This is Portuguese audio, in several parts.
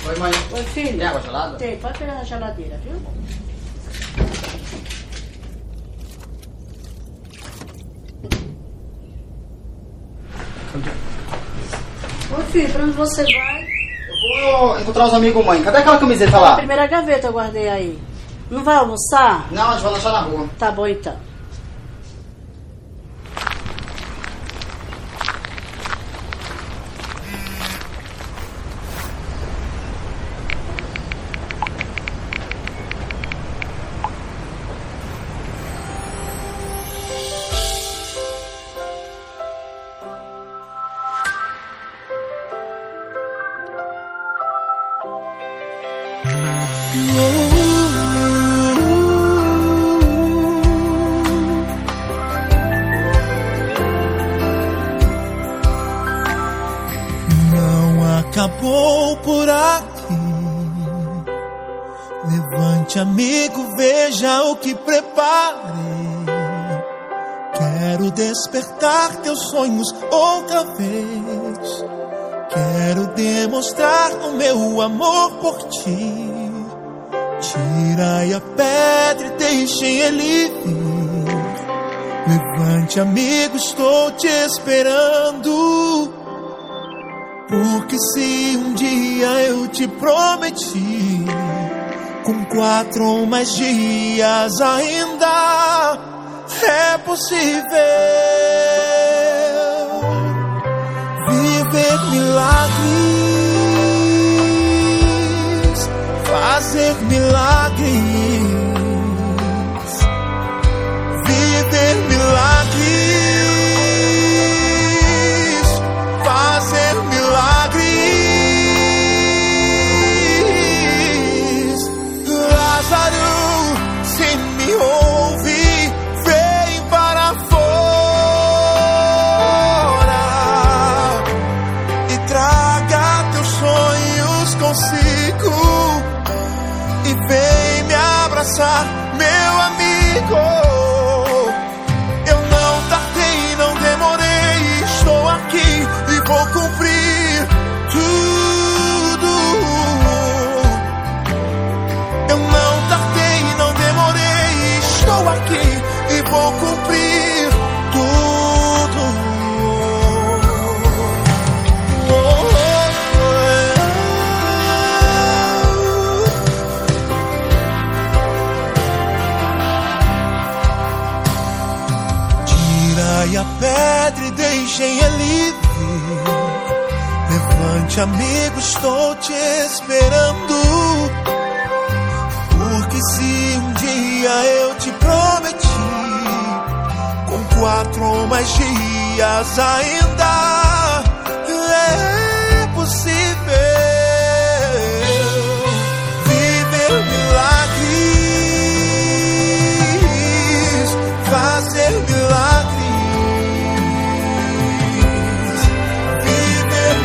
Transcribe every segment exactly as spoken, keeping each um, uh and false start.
Oi, mãe. Oi, filho. Tem água gelada? Tem, pode pegar na geladeira, viu? Oi, filho, pra onde você vai? Eu vou encontrar os amigos, mãe. Cadê aquela camiseta lá? A primeira gaveta eu guardei aí. Não vai almoçar? Não, a gente vai lanchar na rua. Tá bom, então. Não acabou por aqui. Levante, amigo, veja o que preparei. Quero despertar teus sonhos outra vez. Quero demonstrar o meu amor por ti. Tirai a pedra e deixem ele vir. Levante, amigo, estou te esperando. Porque se um dia eu te prometi, com quatro ou mais dias ainda é possível viver milagres, fazer milagres, viver milagres, fazer milagres. Lázaro, se me ouve, vem para fora e traga teus sonhos consigo. E vem me abraçar, meu amigo. Eu não tardei, não demorei. Estou aqui e vou cumprir tudo. Eu não tardei, não demorei. Estou aqui e vou cumprir tudo. Oh, oh, Tirai a pedra e deixem ele vir. Levante, amigo, estou te esperando. Porque se um dia eu te prometi, com quatro ou mais dias ainda é possível viver milagres, fazer milagres, viver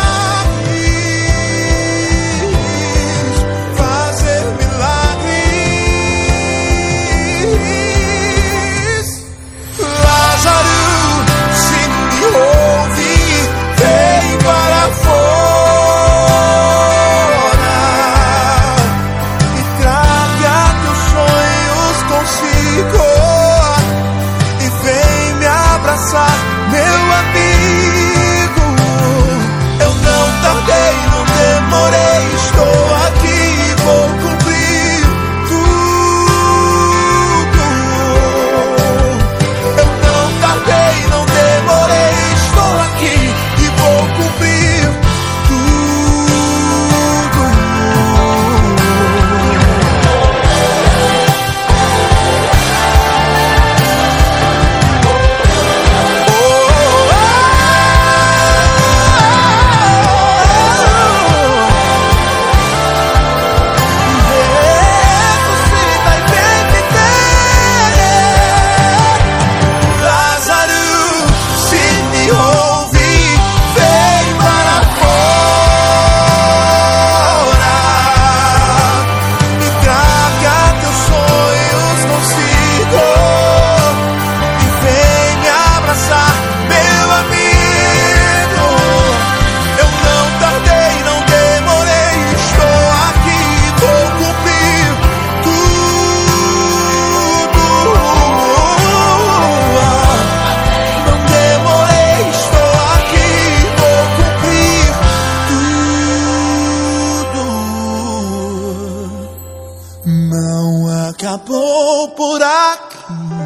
milagres, fazer milagres. Lázaro, se me ouve, Não acabou por aqui.